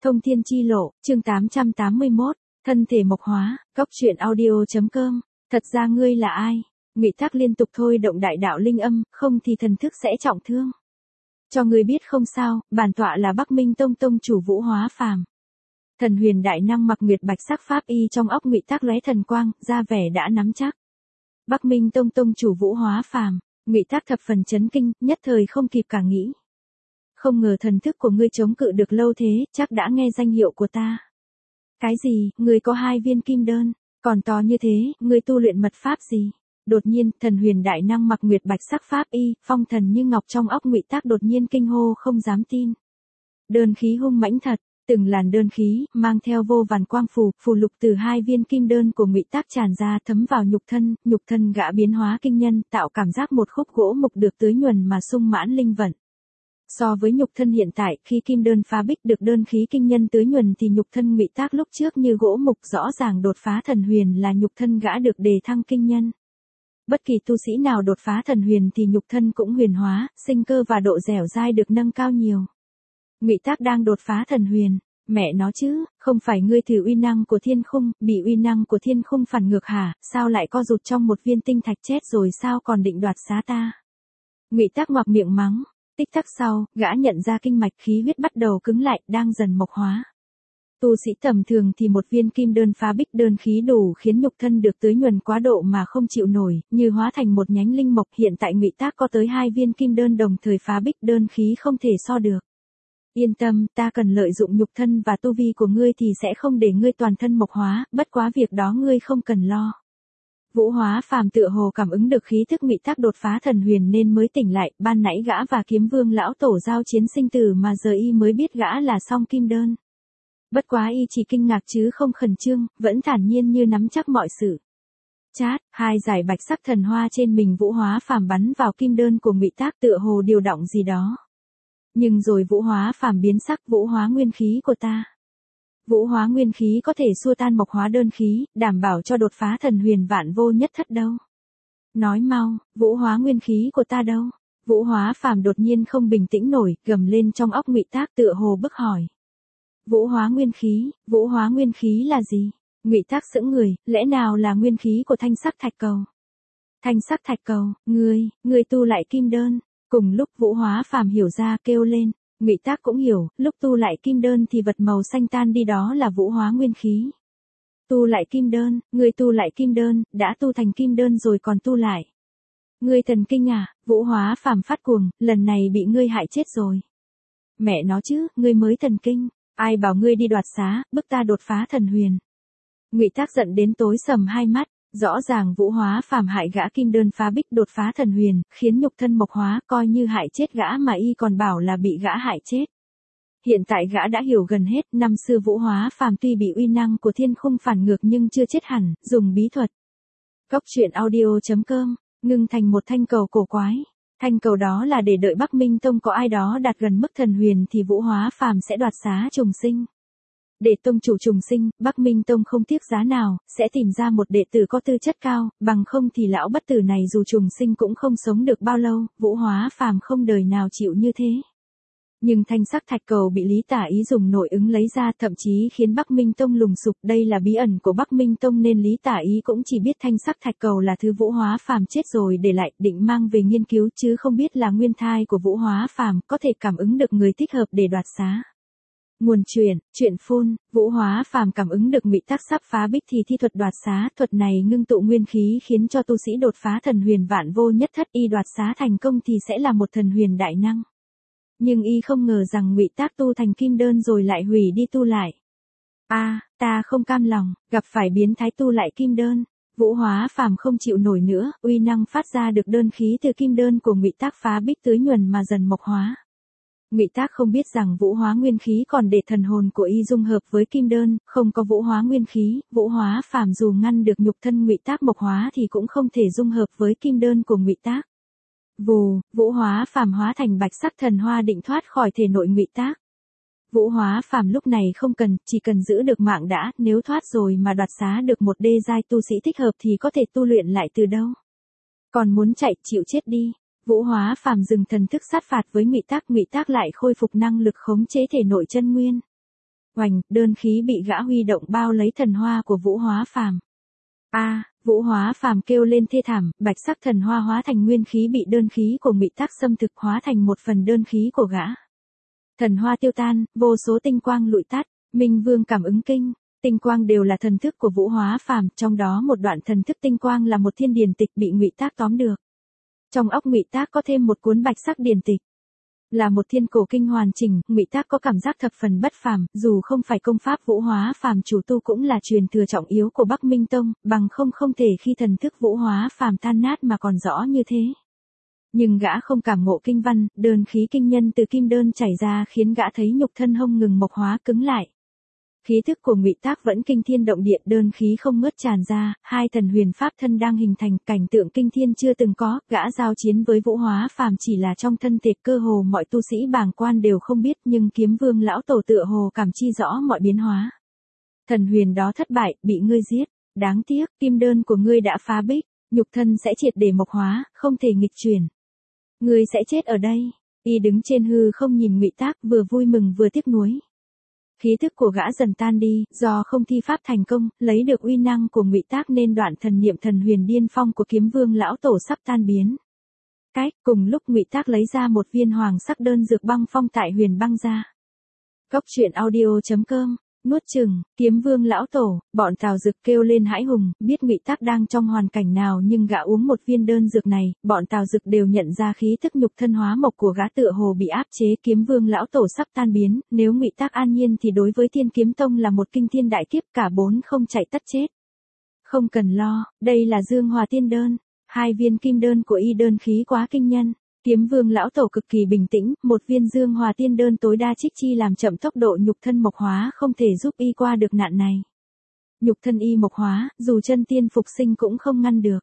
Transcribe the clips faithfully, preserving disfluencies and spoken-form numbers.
Thông thiên chi lộ, chương tám trăm tám mươi mốt, thân thể mộc hóa, cốc truyện audio.com, thật ra ngươi là ai? Ngụy Thác liên tục thôi động đại đạo linh âm, không thì thần thức sẽ trọng thương. Cho ngươi biết không sao, bản tọa là Bắc Minh Tông tông chủ Vũ Hóa Phàm. Thần huyền đại năng mặc nguyệt bạch sắc pháp y trong óc Ngụy Thác lóe thần quang, ra vẻ đã nắm chắc. Bắc Minh Tông tông chủ Vũ Hóa Phàm, Ngụy Thác thập phần chấn kinh, nhất thời không kịp cả nghĩ. Không ngờ thần thức của ngươi chống cự được lâu thế, chắc đã nghe danh hiệu của ta. Cái gì, ngươi có hai viên kim đơn, còn to như thế, ngươi tu luyện mật pháp gì? Đột nhiên, thần huyền đại năng mặc nguyệt bạch sắc pháp y, phong thần như ngọc trong óc Ngụy Thác đột nhiên kinh hô không dám tin. Đơn khí hung mãnh thật, từng làn đơn khí, mang theo vô vàn quang phù, phù lục từ hai viên kim đơn của Ngụy Thác tràn ra thấm vào nhục thân, nhục thân gã biến hóa kinh nhân, tạo cảm giác một khúc gỗ mục được tưới nhuần mà sung mãn linh vận. So với nhục thân hiện tại, khi kim đơn phá bích được đơn khí kinh nhân tưới nhuần thì nhục thân Ngụy Thác lúc trước như gỗ mục, rõ ràng đột phá thần huyền là nhục thân gã được đề thăng kinh nhân. Bất kỳ tu sĩ nào đột phá thần huyền thì nhục thân cũng huyền hóa, sinh cơ và độ dẻo dai được nâng cao nhiều. Ngụy Thác đang đột phá thần huyền, mẹ nó chứ, không phải ngươi thử uy năng của thiên khung, bị uy năng của thiên khung phản ngược hả, sao lại co rụt trong một viên tinh thạch chết rồi sao còn định đoạt xá ta? Ngụy Thác ngoạc miệng mắng. Tích tắc sau, gã nhận ra kinh mạch khí huyết bắt đầu cứng lại, đang dần mộc hóa. Tu sĩ tầm thường thì một viên kim đơn phá bích đơn khí đủ khiến nhục thân được tưới nhuần quá độ mà không chịu nổi, như hóa thành một nhánh linh mộc. Hiện tại Ngụy Thác có tới hai viên kim đơn đồng thời phá bích đơn khí không thể so được. Yên tâm, ta cần lợi dụng nhục thân và tu vi của ngươi thì sẽ không để ngươi toàn thân mộc hóa, bất quá việc đó ngươi không cần lo. Vũ Hóa Phàm tựa hồ cảm ứng được khí thức Ngụy Thác đột phá thần huyền nên mới tỉnh lại, ban nãy gã và Kiếm Vương lão tổ giao chiến sinh tử mà giờ y mới biết gã là song kim đơn. Bất quá y chỉ kinh ngạc chứ không khẩn trương, vẫn thản nhiên như nắm chắc mọi sự. Chát, hai giải bạch sắc thần hoa trên mình Vũ Hóa Phàm bắn vào kim đơn của Ngụy Thác tựa hồ điều động gì đó. Nhưng rồi Vũ Hóa Phàm biến sắc, Vũ Hóa nguyên khí của ta. Vũ hóa nguyên khí có thể xua tan mộc hóa đơn khí, đảm bảo cho đột phá thần huyền vạn vô nhất thất đâu. Nói mau, vũ hóa nguyên khí của ta đâu? Vũ Hóa Phàm đột nhiên không bình tĩnh nổi, gầm lên trong óc Ngụy Thác tựa hồ bức hỏi. Vũ hóa nguyên khí, vũ hóa nguyên khí là gì? Ngụy Thác sững người, lẽ nào là nguyên khí của thanh sắc thạch cầu? Thanh sắc thạch cầu, ngươi, ngươi tu lại kim đơn. Cùng lúc Vũ Hóa Phàm hiểu ra kêu lên. Ngụy Thác cũng hiểu, lúc tu lại kim đơn thì vật màu xanh tan đi đó là vũ hóa nguyên khí. Tu lại kim đơn, ngươi tu lại kim đơn, đã tu thành kim đơn rồi còn tu lại. Ngươi thần kinh à, Vũ Hóa Phàm phát cuồng, lần này bị ngươi hại chết rồi. Mẹ nó chứ, ngươi mới thần kinh, ai bảo ngươi đi đoạt xá, bức ta đột phá thần huyền. Ngụy Thác giận đến tối sầm hai mắt. Rõ ràng Vũ Hóa Phàm hại gã kim đơn phá bích đột phá thần huyền, khiến nhục thân mộc hóa, coi như hại chết gã mà y còn bảo là bị gã hại chết. Hiện tại gã đã hiểu gần hết, năm xưa Vũ Hóa Phàm tuy bị uy năng của thiên khung phản ngược nhưng chưa chết hẳn, dùng bí thuật. Cốc truyện audio.com, ngưng thành một thanh cầu cổ quái. Thanh cầu đó là để đợi Bắc Minh Tông có ai đó đạt gần mức thần huyền thì Vũ Hóa Phàm sẽ đoạt xá trùng sinh. Để tông chủ trùng sinh, Bắc Minh Tông không tiếc giá nào, sẽ tìm ra một đệ tử có tư chất cao, bằng không thì lão bất tử này dù trùng sinh cũng không sống được bao lâu, Vũ Hóa Phàm không đời nào chịu như thế. Nhưng thanh sắc thạch cầu bị Lý Tả Ý dùng nội ứng lấy ra thậm chí khiến Bắc Minh Tông lùng sục, đây là bí ẩn của Bắc Minh Tông nên Lý Tả Ý cũng chỉ biết thanh sắc thạch cầu là thứ Vũ Hóa Phàm chết rồi để lại, định mang về nghiên cứu chứ không biết là nguyên thai của Vũ Hóa Phàm, có thể cảm ứng được người thích hợp để đoạt xá. Nguồn truyền, truyện phun, Vũ Hóa Phàm cảm ứng được Ngụy Thác sắp phá bích thì thi thuật đoạt xá, thuật này ngưng tụ nguyên khí khiến cho tu sĩ đột phá thần huyền vạn vô nhất thất, y đoạt xá thành công thì sẽ là một thần huyền đại năng. Nhưng y không ngờ rằng Ngụy Thác tu thành kim đơn rồi lại hủy đi tu lại. A, à, ta không cam lòng, gặp phải biến thái tu lại kim đơn. Vũ Hóa Phàm không chịu nổi nữa, uy năng phát ra được đơn khí từ kim đơn của Ngụy Thác phá bích tưới nhuần mà dần mộc hóa. Ngụy Thác không biết rằng vũ hóa nguyên khí còn để thần hồn của y dung hợp với kim đơn, không có vũ hóa nguyên khí, Vũ Hóa Phàm dù ngăn được nhục thân Ngụy Thác mộc hóa thì cũng không thể dung hợp với kim đơn của Ngụy Thác. Vù, Vũ Hóa Phàm hóa thành bạch sắc thần hoa định thoát khỏi thể nội Ngụy Thác. Vũ Hóa Phàm lúc này không cần, chỉ cần giữ được mạng đã, nếu thoát rồi mà đoạt xá được một đê giai tu sĩ thích hợp thì có thể tu luyện lại từ đâu. Còn muốn chạy, chịu chết đi. Vũ Hóa Phàm dừng thần thức sát phạt với Ngụy Thác, Ngụy Thác lại khôi phục năng lực khống chế thể nội chân nguyên. Oành, đơn khí bị gã huy động bao lấy thần hoa của Vũ Hóa Phàm. A, Vũ Hóa Phàm kêu lên thê thảm, bạch sắc thần hoa hóa thành nguyên khí bị đơn khí của Ngụy Tác xâm thực hóa thành một phần đơn khí của gã. Thần hoa tiêu tan, vô số tinh quang lụi tắt, Minh Vương cảm ứng kinh, tinh quang đều là thần thức của Vũ Hóa Phàm, trong đó một đoạn thần thức tinh quang là một thiên điển tịch bị Ngụy Tác tóm được. Trong óc Ngụy Tác có thêm một cuốn bạch sắc điển tịch. Là một thiên cổ kinh hoàn chỉnh, Ngụy Tác có cảm giác thập phần bất phàm, dù không phải công pháp Vũ Hóa Phàm chủ tu cũng là truyền thừa trọng yếu của Bắc Minh Tông, bằng không không thể khi thần thức Vũ Hóa Phàm tan nát mà còn rõ như thế. Nhưng gã không cảm ngộ kinh văn, đơn khí kinh nhân từ kim đơn chảy ra khiến gã thấy nhục thân hông ngừng mộc hóa cứng lại. Khí thức của Ngụy Tác vẫn kinh thiên động địa, đơn khí không ngớt tràn ra, hai thần huyền pháp thân đang hình thành, cảnh tượng kinh thiên chưa từng có, gã giao chiến với Vũ Hóa Phàm chỉ là trong thân thể, cơ hồ mọi tu sĩ bàng quan đều không biết, nhưng Kiếm Vương lão tổ tựa hồ cảm chi rõ mọi biến hóa. Thần huyền đó thất bại, bị ngươi giết, đáng tiếc, kim đơn của ngươi đã phá bích, nhục thân sẽ triệt để mộc hóa, không thể nghịch chuyển. Ngươi sẽ chết ở đây. Y đứng trên hư không nhìn Ngụy Tác, vừa vui mừng vừa tiếc nuối. Khí thức của gã dần tan đi, do không thi pháp thành công, lấy được uy năng của Ngụy Tác nên đoạn thần niệm thần huyền điên phong của Kiếm Vương lão tổ sắp tan biến. Cách, cùng lúc Ngụy Tác lấy ra một viên hoàng sắc đơn dược băng phong tại huyền băng ra. Cốc truyện audio chấm com, nuốt chừng, Kiếm Vương lão tổ, bọn Tào Dực kêu lên hãi hùng, biết Ngụy Tác đang trong hoàn cảnh nào nhưng gã uống một viên đơn dược này, bọn Tào Dực đều nhận ra khí thức nhục thân hóa mộc của gã tựa hồ bị áp chế, Kiếm Vương lão tổ sắp tan biến, nếu Ngụy Tác an nhiên thì đối với Thiên Kiếm Tông là một kinh thiên đại kiếp, cả bốn không chạy tất chết. Không cần lo, đây là Dương Hòa Tiên đơn, hai viên kim đơn của y đơn khí quá kinh nhân. Kiếm Vương lão tổ cực kỳ bình tĩnh, một viên Dương Hòa Tiên đơn tối đa trích chi làm chậm tốc độ nhục thân mộc hóa không thể giúp y qua được nạn này. Nhục thân y mộc hóa, dù chân tiên phục sinh cũng không ngăn được.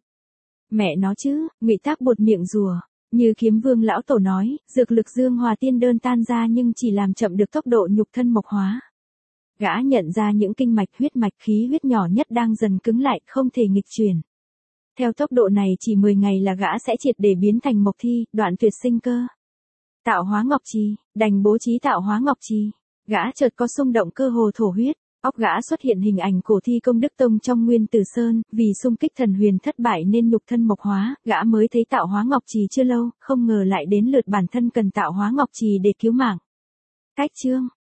Mẹ nó chứ, Ngụy Tác buột miệng rùa, như Kiếm Vương lão tổ nói, dược lực Dương Hòa Tiên đơn tan ra nhưng chỉ làm chậm được tốc độ nhục thân mộc hóa. Gã nhận ra những kinh mạch huyết mạch khí huyết nhỏ nhất đang dần cứng lại, không thể nghịch chuyển. Theo tốc độ này chỉ mười ngày là gã sẽ triệt để biến thành mộc thi, đoạn tuyệt sinh cơ. Tạo hóa ngọc trì, đành bố trí tạo hóa ngọc trì. Gã chợt có xung động cơ hồ thổ huyết, óc gã xuất hiện hình ảnh cổ thi công Đức Tông trong Nguyên Tử Sơn, vì xung kích thần huyền thất bại nên nhục thân mộc hóa, gã mới thấy tạo hóa ngọc trì chưa lâu, không ngờ lại đến lượt bản thân cần tạo hóa ngọc trì để cứu mạng. Cách chương